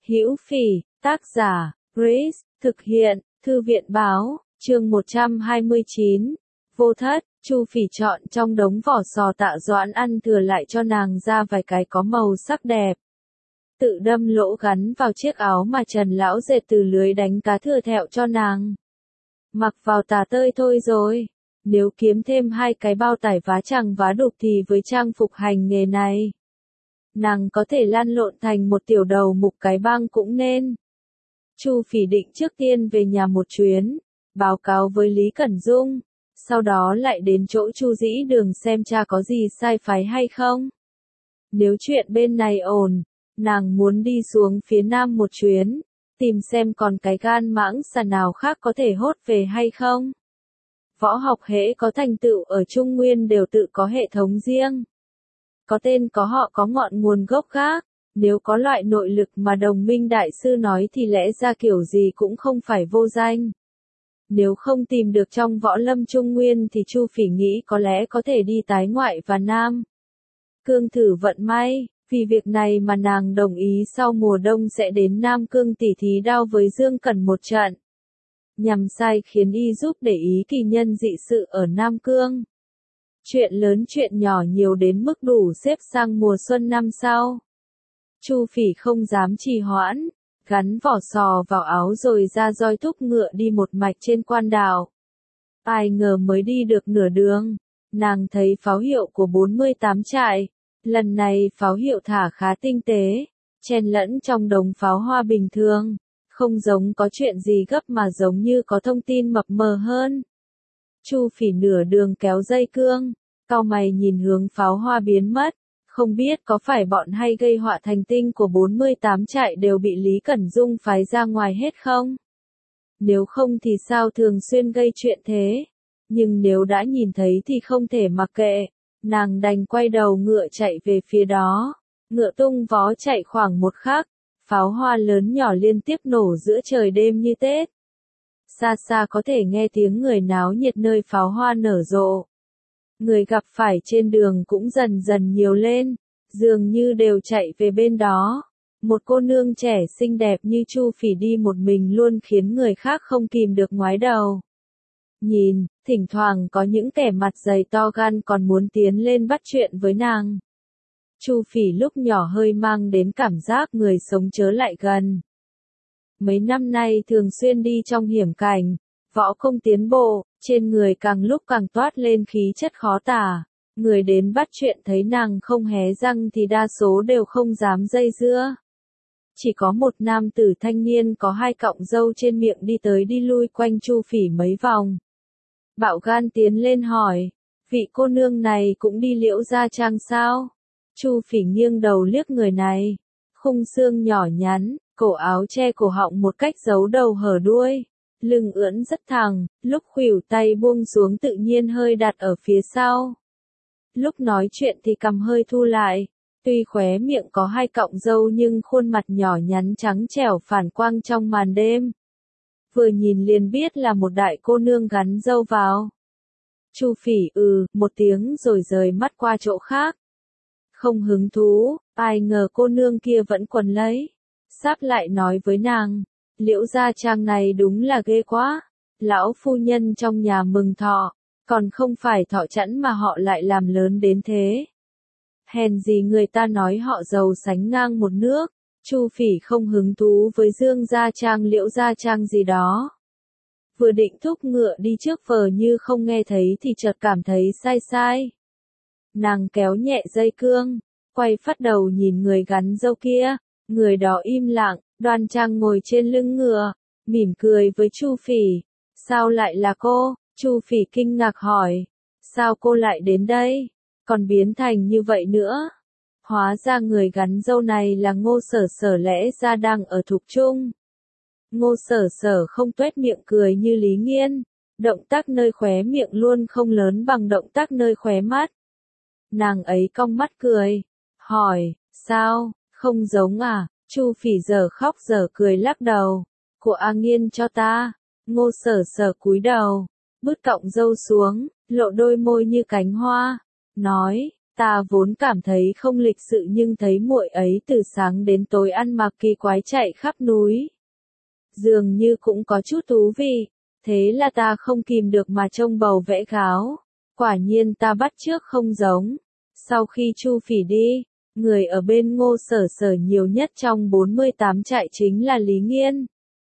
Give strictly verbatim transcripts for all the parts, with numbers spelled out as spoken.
Hữu Phỉ, tác giả, Grace, thực hiện, Thư viện báo, chương một trăm hai mươi chín. Vô thất, Chu Phỉ chọn trong đống vỏ sò Tạ Doãn ăn thừa lại cho nàng ra vài cái có màu sắc đẹp. Tự đâm lỗ gắn vào chiếc áo mà Trần lão dệt từ lưới đánh cá thừa thẹo cho nàng. Mặc vào tà tơi thôi rồi. Nếu kiếm thêm hai cái bao tải vá chằng vá đục thì với trang phục hành nghề này, nàng có thể lăn lộn thành một tiểu đầu mục cái bang cũng nên. Chu Phỉ định trước tiên về nhà một chuyến, báo cáo với Lý Cẩn Dung, sau đó lại đến chỗ Chu Dĩ Đường xem cha có gì sai phái hay không. Nếu chuyện bên này ổn, nàng muốn đi xuống phía nam một chuyến, tìm xem còn cái gan mãng xà nào khác có thể hốt về hay không. Võ học hễ có thành tựu ở Trung Nguyên đều tự có hệ thống riêng. Có tên có họ có ngọn nguồn gốc khác, nếu có loại nội lực mà Đồng Minh Đại Sư nói thì lẽ ra kiểu gì cũng không phải vô danh. Nếu không tìm được trong võ lâm Trung Nguyên thì Chu Phỉ nghĩ có lẽ có thể đi tái ngoại và Nam Cương thử vận may, vì việc này mà nàng đồng ý sau mùa đông sẽ đến Nam Cương tỉ thí đao với Dương Cẩn một trận. Nhằm sai khiến y giúp để ý kỳ nhân dị sự ở Nam Cương. Chuyện lớn chuyện nhỏ nhiều đến mức đủ xếp sang mùa xuân năm sau. Chu Phỉ không dám trì hoãn, gắn vỏ sò vào áo rồi ra roi thúc ngựa đi một mạch trên quan đảo. Ai ngờ mới đi được nửa đường, nàng thấy pháo hiệu của bốn mươi tám trại, lần này pháo hiệu thả khá tinh tế, chen lẫn trong đống pháo hoa bình thường, không giống có chuyện gì gấp mà giống như có thông tin mập mờ hơn. Chu Phỉ nửa đường kéo dây cương, cau mày nhìn hướng pháo hoa biến mất, không biết có phải bọn hay gây họa thành tinh của bốn mươi tám trại đều bị Lý Cẩn Dung phái ra ngoài hết không? Nếu không thì sao thường xuyên gây chuyện thế? Nhưng nếu đã nhìn thấy thì không thể mặc kệ, nàng đành quay đầu ngựa chạy về phía đó. Ngựa tung vó chạy khoảng một khắc, pháo hoa lớn nhỏ liên tiếp nổ giữa trời đêm như Tết. Xa xa có thể nghe tiếng người náo nhiệt nơi pháo hoa nở rộ. Người gặp phải trên đường cũng dần dần nhiều lên, dường như đều chạy về bên đó. Một cô nương trẻ xinh đẹp như Chu Phỉ đi một mình luôn khiến người khác không kìm được ngoái đầu. Nhìn, thỉnh thoảng có những kẻ mặt dày to gan còn muốn tiến lên bắt chuyện với nàng. Chu Phỉ lúc nhỏ hơi mang đến cảm giác người sống chớ lại gần. Mấy năm nay thường xuyên đi trong hiểm cảnh, võ công tiến bộ, trên người càng lúc càng toát lên khí chất khó tả. Người đến bắt chuyện thấy nàng không hé răng thì đa số đều không dám dây dưa. Chỉ có một nam tử thanh niên có hai cọng râu trên miệng đi tới đi lui quanh Chu Phỉ mấy vòng. Bạo gan tiến lên hỏi, vị cô nương này cũng đi Liễu Gia Trang sao? Chu Phỉ nghiêng đầu liếc người này, khung xương nhỏ nhắn, cổ áo che cổ họng một cách giấu đầu hở đuôi, lưng ưỡn rất thẳng, lúc khuỷu tay buông xuống tự nhiên hơi đặt ở phía sau. Lúc nói chuyện thì cằm hơi thu lại, tuy khóe miệng có hai cọng râu nhưng khuôn mặt nhỏ nhắn trắng trẻo phản quang trong màn đêm. Vừa nhìn liền biết là một đại cô nương gắn râu vào. Chu Phỉ ừ, một tiếng rồi rời mắt qua chỗ khác. Không hứng thú, ai ngờ cô nương kia vẫn quần lấy. Sắp lại nói với nàng, Liễu Gia Trang này đúng là ghê quá. Lão phu nhân trong nhà mừng thọ, còn không phải thọ chẵn mà họ lại làm lớn đến thế. Hèn gì người ta nói họ giàu sánh ngang một nước. Chu Phỉ không hứng thú với Dương Gia Trang Liễu Gia Trang gì đó. Vừa định thúc ngựa đi trước vờ như không nghe thấy thì chợt cảm thấy sai sai. Nàng kéo nhẹ dây cương, quay phát đầu nhìn người gắn râu kia, người đó im lặng, đoan trang ngồi trên lưng ngựa, mỉm cười với Chu Phỉ. Sao lại là cô? Chu Phỉ kinh ngạc hỏi. Sao cô lại đến đây? Còn biến thành như vậy nữa? Hóa ra người gắn râu này là Ngô Sở Sở, lẽ ra đang ở Thục Trung. Ngô Sở Sở không tuét miệng cười như Lý Nghiên, động tác nơi khóe miệng luôn không lớn bằng động tác nơi khóe mắt. Nàng ấy cong mắt cười, hỏi, sao, không giống à? Chu Phỉ giờ khóc giờ cười lắc đầu. Của A Nghiên cho ta. Ngô Sở Sở cúi đầu, bứt cọng râu xuống, lộ đôi môi như cánh hoa, nói, Ta vốn cảm thấy không lịch sự nhưng thấy muội ấy từ sáng đến tối ăn mặc kỳ quái chạy khắp núi. Dường như cũng có chút thú vị, thế là ta không kìm được mà trông bầu vẽ gáo. Quả nhiên ta bắt chước không giống. Sau khi Chu Phỉ đi, người ở bên Ngô Sở Sở nhiều nhất trong bốn mươi tám trại chính là Lý Nghiên.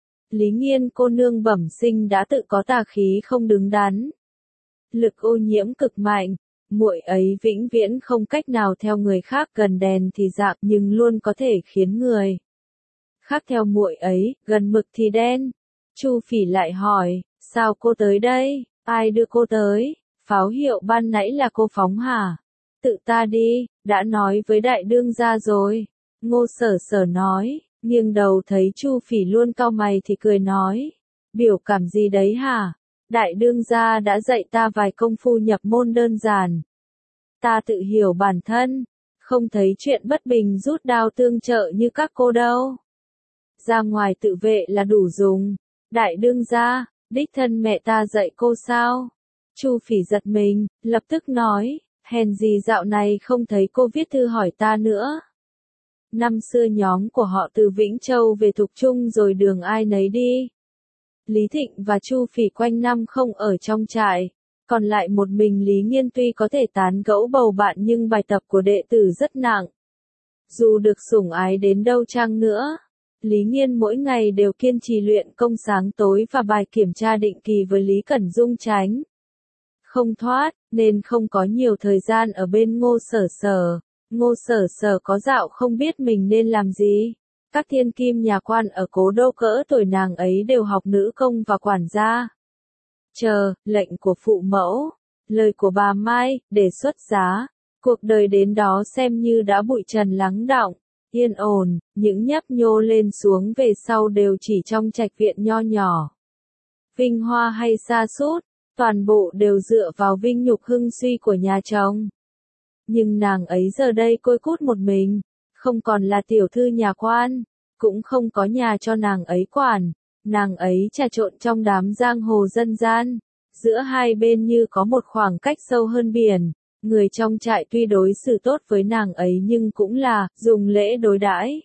Lý Nghiên cô nương bẩm sinh đã tự có tà khí không đứng đắn. Lực ô nhiễm cực mạnh, muội ấy vĩnh viễn không cách nào theo người khác gần đèn thì rạng nhưng luôn có thể khiến người khác theo muội ấy, gần mực thì đen. Chu Phỉ lại hỏi, sao cô tới đây, ai đưa cô tới, pháo hiệu ban nãy là cô phóng hả? Tự ta đi, đã nói với đại đương gia rồi. Ngô Sở Sở nói, nghiêng đầu thấy Chu Phỉ luôn cau mày thì cười nói, biểu cảm gì đấy hả? Đại đương gia đã dạy ta vài công phu nhập môn đơn giản. Ta tự hiểu bản thân, không thấy chuyện bất bình rút đao tương trợ như các cô đâu. Ra ngoài tự vệ là đủ dùng. Đại đương gia, đích thân mẹ ta dạy cô sao? Chu Phỉ giật mình, lập tức nói, hèn gì dạo này không thấy cô viết thư hỏi ta nữa. Năm xưa nhóm của họ từ Vĩnh Châu về Thục Trung rồi đường ai nấy đi. Lý Thịnh và Chu Phỉ quanh năm không ở trong trại, còn lại một mình Lý Nghiên tuy có thể tán gẫu bầu bạn nhưng bài tập của đệ tử rất nặng. Dù được sủng ái đến đâu chăng nữa, Lý Nghiên mỗi ngày đều kiên trì luyện công sáng tối và bài kiểm tra định kỳ với Lý Cẩn Dung tránh không thoát, nên không có nhiều thời gian ở bên Ngô Sở Sở. Ngô Sở Sở có dạo không biết mình nên làm gì. Các thiên kim nhà quan ở cố đô cỡ tuổi nàng ấy đều học nữ công và quản gia. Chờ, lệnh của phụ mẫu, lời của bà Mai, đề xuất giá. Cuộc đời đến đó xem như đã bụi trần lắng đọng, yên ổn, những nhấp nhô lên xuống về sau đều chỉ trong trạch viện nho nhỏ. Vinh hoa hay sa sút, toàn bộ đều dựa vào vinh nhục hưng suy của nhà chồng. Nhưng nàng ấy giờ đây côi cút một mình, không còn là tiểu thư nhà quan, cũng không có nhà cho nàng ấy quản, nàng ấy trà trộn trong đám giang hồ dân gian, giữa hai bên như có một khoảng cách sâu hơn biển, người trong trại tuy đối xử tốt với nàng ấy nhưng cũng là, dùng lễ đối đãi.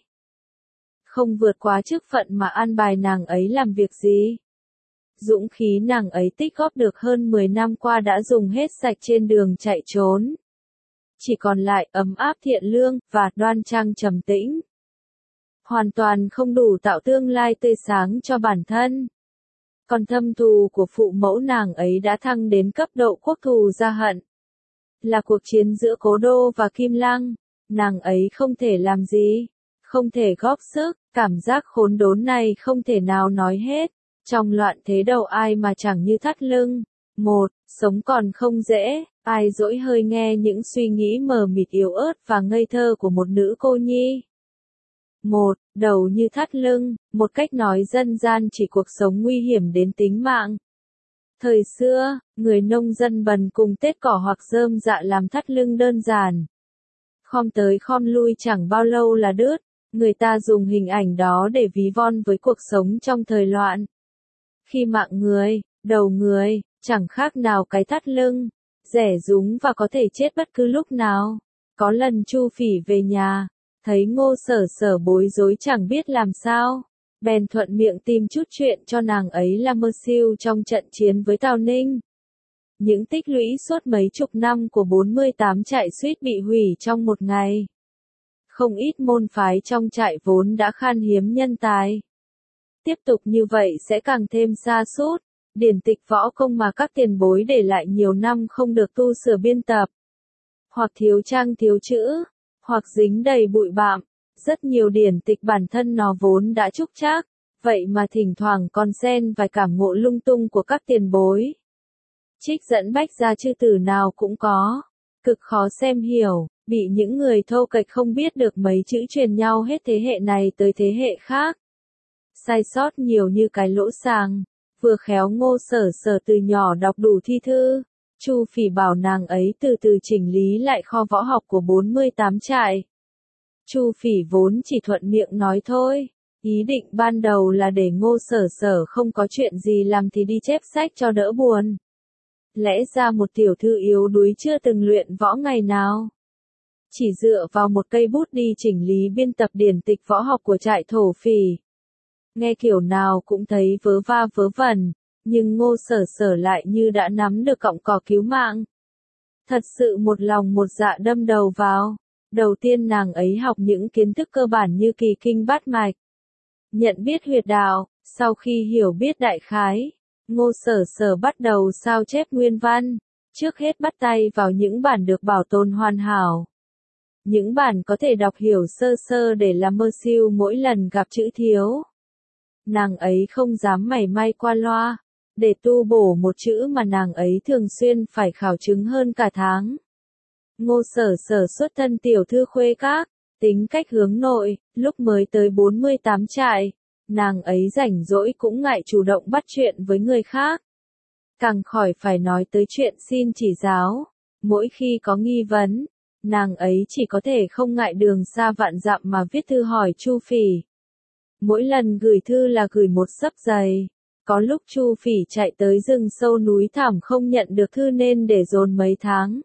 Không vượt quá chức phận mà an bài nàng ấy làm việc gì. Dũng khí nàng ấy tích góp được hơn mười năm qua đã dùng hết sạch trên đường chạy trốn. Chỉ còn lại ấm áp thiện lương, và đoan trang trầm tĩnh. Hoàn toàn không đủ tạo tương lai tươi sáng cho bản thân. Còn thâm thù của phụ mẫu nàng ấy đã thăng đến cấp độ quốc thù gia hận. Là cuộc chiến giữa Cố Đô và Kim Lăng, nàng ấy không thể làm gì, không thể góp sức, cảm giác khốn đốn này không thể nào nói hết. Trong loạn thế đầu ai mà chẳng như thắt lưng. Một, sống còn không dễ, ai dỗi hơi nghe những suy nghĩ mờ mịt yếu ớt và ngây thơ của một nữ cô nhi. Một, đầu như thắt lưng, một cách nói dân gian chỉ cuộc sống nguy hiểm đến tính mạng. Thời xưa, người nông dân bần cùng tết cỏ hoặc rơm dạ làm thắt lưng đơn giản. Khom tới khom lui chẳng bao lâu là đứt, người ta dùng hình ảnh đó để ví von với cuộc sống trong thời loạn. Khi mạng người, đầu người, chẳng khác nào cái thắt lưng, rẻ rúng và có thể chết bất cứ lúc nào. Có lần Chu Phỉ về nhà, thấy Ngô Sở Sở bối rối chẳng biết làm sao, bèn thuận miệng tìm chút chuyện cho nàng ấy là mơ siêu trong trận chiến với Tào Ninh. Những tích lũy suốt mấy chục năm của bốn mươi tám trại suýt bị hủy trong một ngày. Không ít môn phái trong trại vốn đã khan hiếm nhân tài. Tiếp tục như vậy sẽ càng thêm sa sút. Điển tịch võ công mà các tiền bối để lại nhiều năm không được tu sửa biên tập. Hoặc thiếu trang thiếu chữ, hoặc dính đầy bụi bặm. Rất nhiều điển tịch bản thân nó vốn đã trúc trác, vậy mà thỉnh thoảng còn xen vài cảm ngộ lung tung của các tiền bối. Trích dẫn bách gia chư tử nào cũng có, cực khó xem hiểu, bị những người thô kệch không biết được mấy chữ truyền nhau hết thế hệ này tới thế hệ khác. Sai sót nhiều như cái lỗ sàng. Vừa khéo Ngô Sở Sở từ nhỏ đọc đủ thi thư, Chu Phỉ bảo nàng ấy từ từ chỉnh lý lại kho võ học của bốn mươi tám trại. Chu Phỉ vốn chỉ thuận miệng nói thôi, ý định ban đầu là để Ngô Sở Sở không có chuyện gì làm thì đi chép sách cho đỡ buồn. Lẽ ra một tiểu thư yếu đuối chưa từng luyện võ ngày nào, chỉ dựa vào một cây bút đi chỉnh lý biên tập điển tịch võ học của trại thổ phỉ. Nghe kiểu nào cũng thấy vớ va vớ vẩn, nhưng Ngô Sở Sở lại như đã nắm được cọng cỏ cứu mạng. Thật sự một lòng một dạ đâm đầu vào. Đầu tiên nàng ấy học những kiến thức cơ bản như kỳ kinh bát mạch, nhận biết huyệt đạo, sau khi hiểu biết đại khái, Ngô Sở Sở bắt đầu sao chép nguyên văn, trước hết bắt tay vào những bản được bảo tồn hoàn hảo. Những bản có thể đọc hiểu sơ sơ để làm mơ siêu mỗi lần gặp chữ thiếu. Nàng ấy không dám mảy may qua loa, để tu bổ một chữ mà nàng ấy thường xuyên phải khảo chứng hơn cả tháng. Ngô Sở Sở xuất thân tiểu thư khuê các, tính cách hướng nội, lúc mới tới bốn mươi tám trại, nàng ấy rảnh rỗi cũng ngại chủ động bắt chuyện với người khác. Càng khỏi phải nói tới chuyện xin chỉ giáo, mỗi khi có nghi vấn, nàng ấy chỉ có thể không ngại đường xa vạn dặm mà viết thư hỏi Chu Phỉ. Mỗi lần gửi thư là gửi một xấp dày, có lúc Chu Phỉ chạy tới rừng sâu núi thẳm không nhận được thư nên để dồn mấy tháng.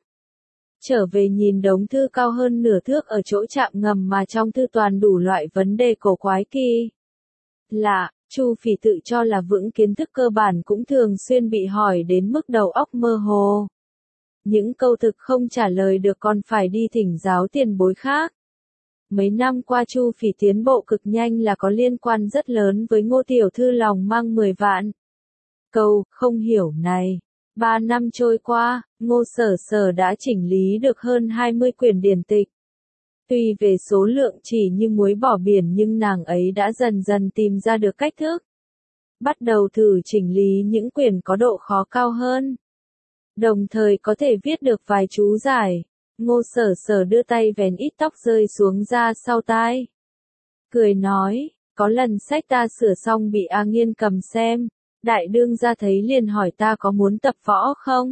Trở về nhìn đống thư cao hơn nửa thước ở chỗ chạm ngầm mà trong thư toàn đủ loại vấn đề cổ quái kỳ lạ, Chu Phỉ tự cho là vững kiến thức cơ bản cũng thường xuyên bị hỏi đến mức đầu óc mơ hồ. Những câu thực không trả lời được còn phải đi thỉnh giáo tiền bối khác. Mấy năm qua Chu Phỉ tiến bộ cực nhanh là có liên quan rất lớn với Ngô tiểu thư lòng mang mười vạn câu không hiểu này. Ba năm trôi qua, Ngô Sở Sở đã chỉnh lý được hơn hai mươi quyển điển tịch. Tuy về số lượng chỉ như muối bỏ biển nhưng nàng ấy đã dần dần tìm ra được cách thức. Bắt đầu thử chỉnh lý những quyển có độ khó cao hơn. Đồng thời có thể viết được vài chú giải. Ngô Sở Sở đưa tay vén ít tóc rơi xuống ra sau tai. Cười nói, có lần sách ta sửa xong bị A Nghiên cầm xem. Đại đương gia thấy liền hỏi ta có muốn tập võ không?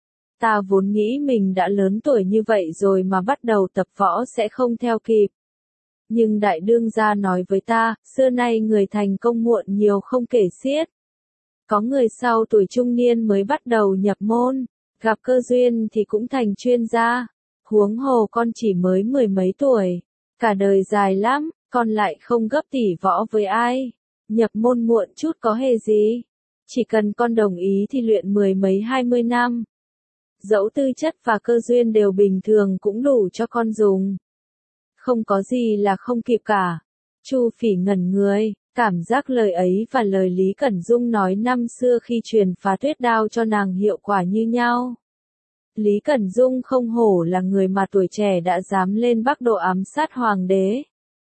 Ta vốn nghĩ mình đã lớn tuổi như vậy rồi mà bắt đầu tập võ sẽ không theo kịp. Nhưng đại đương gia nói với ta, xưa nay người thành công muộn nhiều không kể xiết. Có người sau tuổi trung niên mới bắt đầu nhập môn, gặp cơ duyên thì cũng thành chuyên gia. Huống hồ con chỉ mới mười mấy tuổi, cả đời dài lắm, con lại không gấp tỉ võ với ai. Nhập môn muộn chút có hề gì. Chỉ cần con đồng ý thì luyện mười mấy hai mươi năm. Dẫu tư chất và cơ duyên đều bình thường cũng đủ cho con dùng. Không có gì là không kịp cả. Chu Phỉ ngẩn người, cảm giác lời ấy và lời Lý Cẩn Dung nói năm xưa khi truyền phá tuyết đao cho nàng hiệu quả như nhau. Lý Cẩn Dung không hổ là người mà tuổi trẻ đã dám lên Bắc Độ ám sát hoàng đế.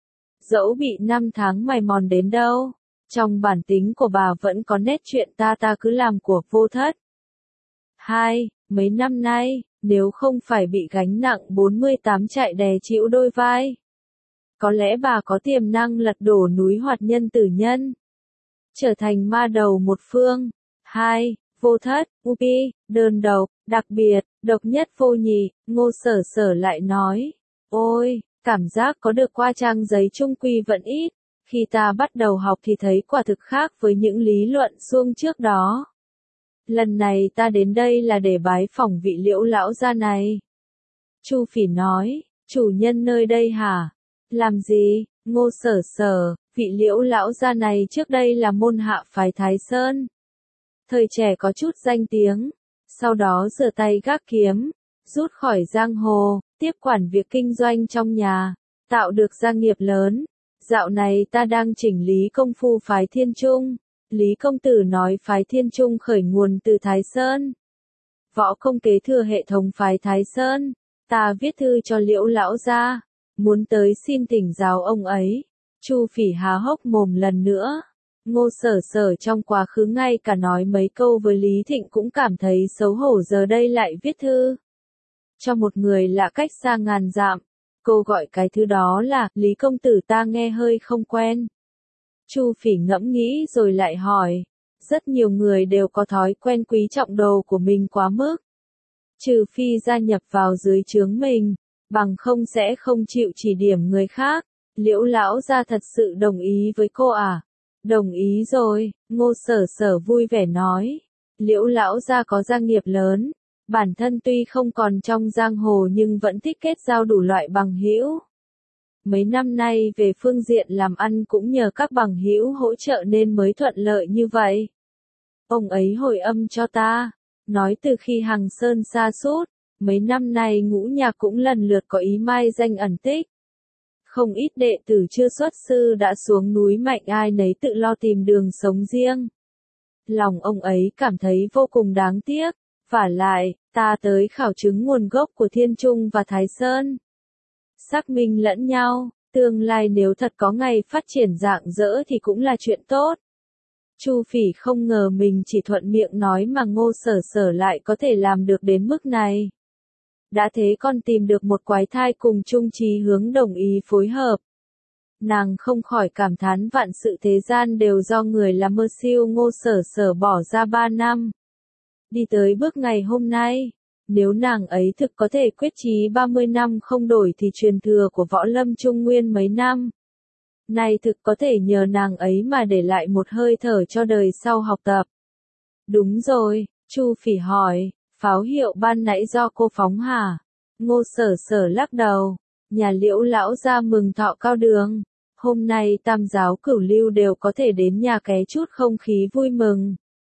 Dẫu bị năm tháng mài mòn đến đâu, trong bản tính của bà vẫn có nét chuyện ta ta cứ làm của Vô Thất. Hai, mấy năm nay, nếu không phải bị gánh nặng bốn mươi tám trại đè chịu đôi vai, có lẽ bà có tiềm năng lật đổ núi Hoạt Nhân Tử Nhân, trở thành ma đầu một phương. Hai, Vô Thất, Upi, đơn độc, đặc biệt, độc nhất vô nhị. Ngô Sở Sở lại nói, ôi, cảm giác có được qua trang giấy trung quy vẫn ít. Khi ta bắt đầu học thì thấy quả thực khác với những lý luận suông trước đó. Lần này ta đến đây là để bái phỏng vị Liễu lão gia này. Chu Phỉ nói, chủ nhân nơi đây hả? Làm gì? Ngô Sở Sở, vị Liễu lão gia này trước đây là môn hạ phái Thái Sơn. Thời trẻ có chút danh tiếng, sau đó rửa tay gác kiếm, rút khỏi giang hồ, tiếp quản việc kinh doanh trong nhà, tạo được gia nghiệp lớn. Dạo này ta đang chỉnh lý công phu phái Thiên Trung. Lý công tử nói phái Thiên Trung khởi nguồn từ Thái Sơn. Võ công kế thừa hệ thống phái Thái Sơn. Ta viết thư cho Liễu lão gia, muốn tới xin thỉnh giáo ông ấy. Chu Phỉ há hốc mồm lần nữa. Ngô Sở Sở trong quá khứ ngay cả nói mấy câu với Lý Thịnh cũng cảm thấy xấu hổ, giờ đây lại viết thư cho một người lạ cách xa ngàn dặm. Cô gọi cái thứ đó là, Lý công tử ta nghe hơi không quen. Chu Phỉ ngẫm nghĩ rồi lại hỏi, rất nhiều người đều có thói quen quý trọng đồ của mình quá mức. Trừ phi gia nhập vào dưới trướng mình, bằng không sẽ không chịu chỉ điểm người khác. Liễu lão gia thật sự đồng ý với cô à? Đồng ý rồi, Ngô Sở Sở vui vẻ nói. Liễu lão gia có gia nghiệp lớn, Bản thân tuy không còn trong giang hồ nhưng vẫn thích kết giao đủ loại bằng hữu. Mấy năm nay về phương diện làm ăn cũng nhờ các bằng hữu hỗ trợ nên mới thuận lợi như vậy. Ông ấy hồi âm cho ta, nói từ khi Hằng Sơn sa sút, mấy năm nay ngũ nhạc cũng lần lượt có ý mai danh ẩn tích. Không ít đệ tử chưa xuất sư đã xuống núi mạnh ai nấy tự lo tìm đường sống riêng. Lòng ông ấy cảm thấy vô cùng đáng tiếc, vả lại, ta tới khảo chứng nguồn gốc của Thiên Trung và Thái Sơn. Xác minh lẫn nhau, tương lai nếu thật có ngày phát triển rạng rỡ thì cũng là chuyện tốt. Chu Phỉ không ngờ mình chỉ thuận miệng nói mà Ngô Sở Sở lại có thể làm được đến mức này. Đã thế còn tìm được một quái thai cùng chung chí hướng đồng ý phối hợp. Nàng không khỏi cảm thán vạn sự thế gian đều do người làm mơ siêu Ngô Sở Sở bỏ ra ba năm. Đi tới bước ngày hôm nay, nếu nàng ấy thực có thể quyết chí ba mươi năm không đổi thì truyền thừa của võ lâm Trung Nguyên mấy năm. Nay thực có thể nhờ nàng ấy mà để lại một hơi thở cho đời sau học tập. Đúng rồi, Chu Phỉ hỏi, pháo hiệu ban nãy do cô phóng hả? Ngô Sở Sở lắc đầu, nhà Liễu lão gia mừng thọ cao đường. Hôm nay tam giáo cửu lưu đều có thể đến nhà ké chút không khí vui mừng.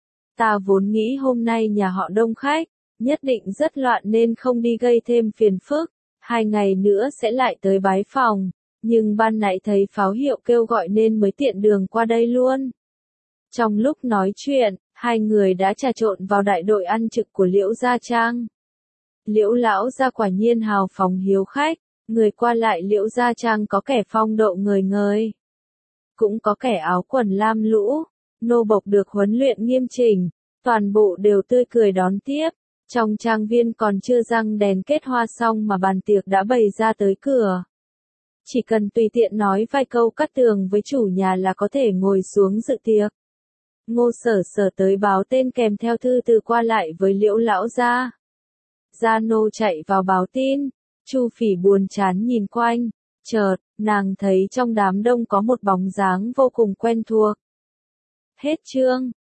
Ta vốn nghĩ hôm nay nhà họ đông khách, nhất định rất loạn nên không đi gây thêm phiền phức, hai ngày nữa sẽ lại tới bái phòng, nhưng ban nãy thấy pháo hiệu kêu gọi nên mới tiện đường qua đây luôn. Trong lúc nói chuyện, hai người đã trà trộn vào đại đội ăn trực của Liễu Gia Trang. Liễu lão gia quả nhiên hào phóng hiếu khách, người qua lại Liễu Gia Trang có kẻ phong độ ngời ngời, cũng có kẻ áo quần lam lũ, nô bộc được huấn luyện nghiêm chỉnh, toàn bộ đều tươi cười đón tiếp. Trong trang viên còn chưa răng đèn kết hoa xong mà bàn tiệc đã bày ra tới cửa. Chỉ cần tùy tiện nói vài câu cắt tường với chủ nhà là có thể ngồi xuống dự tiệc. Ngô Sở Sở tới báo tên kèm theo thư từ qua lại với Liễu lão gia. Gia nô chạy vào báo tin, Chu Phỉ buồn chán nhìn quanh, chợt, nàng thấy trong đám đông có một bóng dáng vô cùng quen thuộc. Hết chương.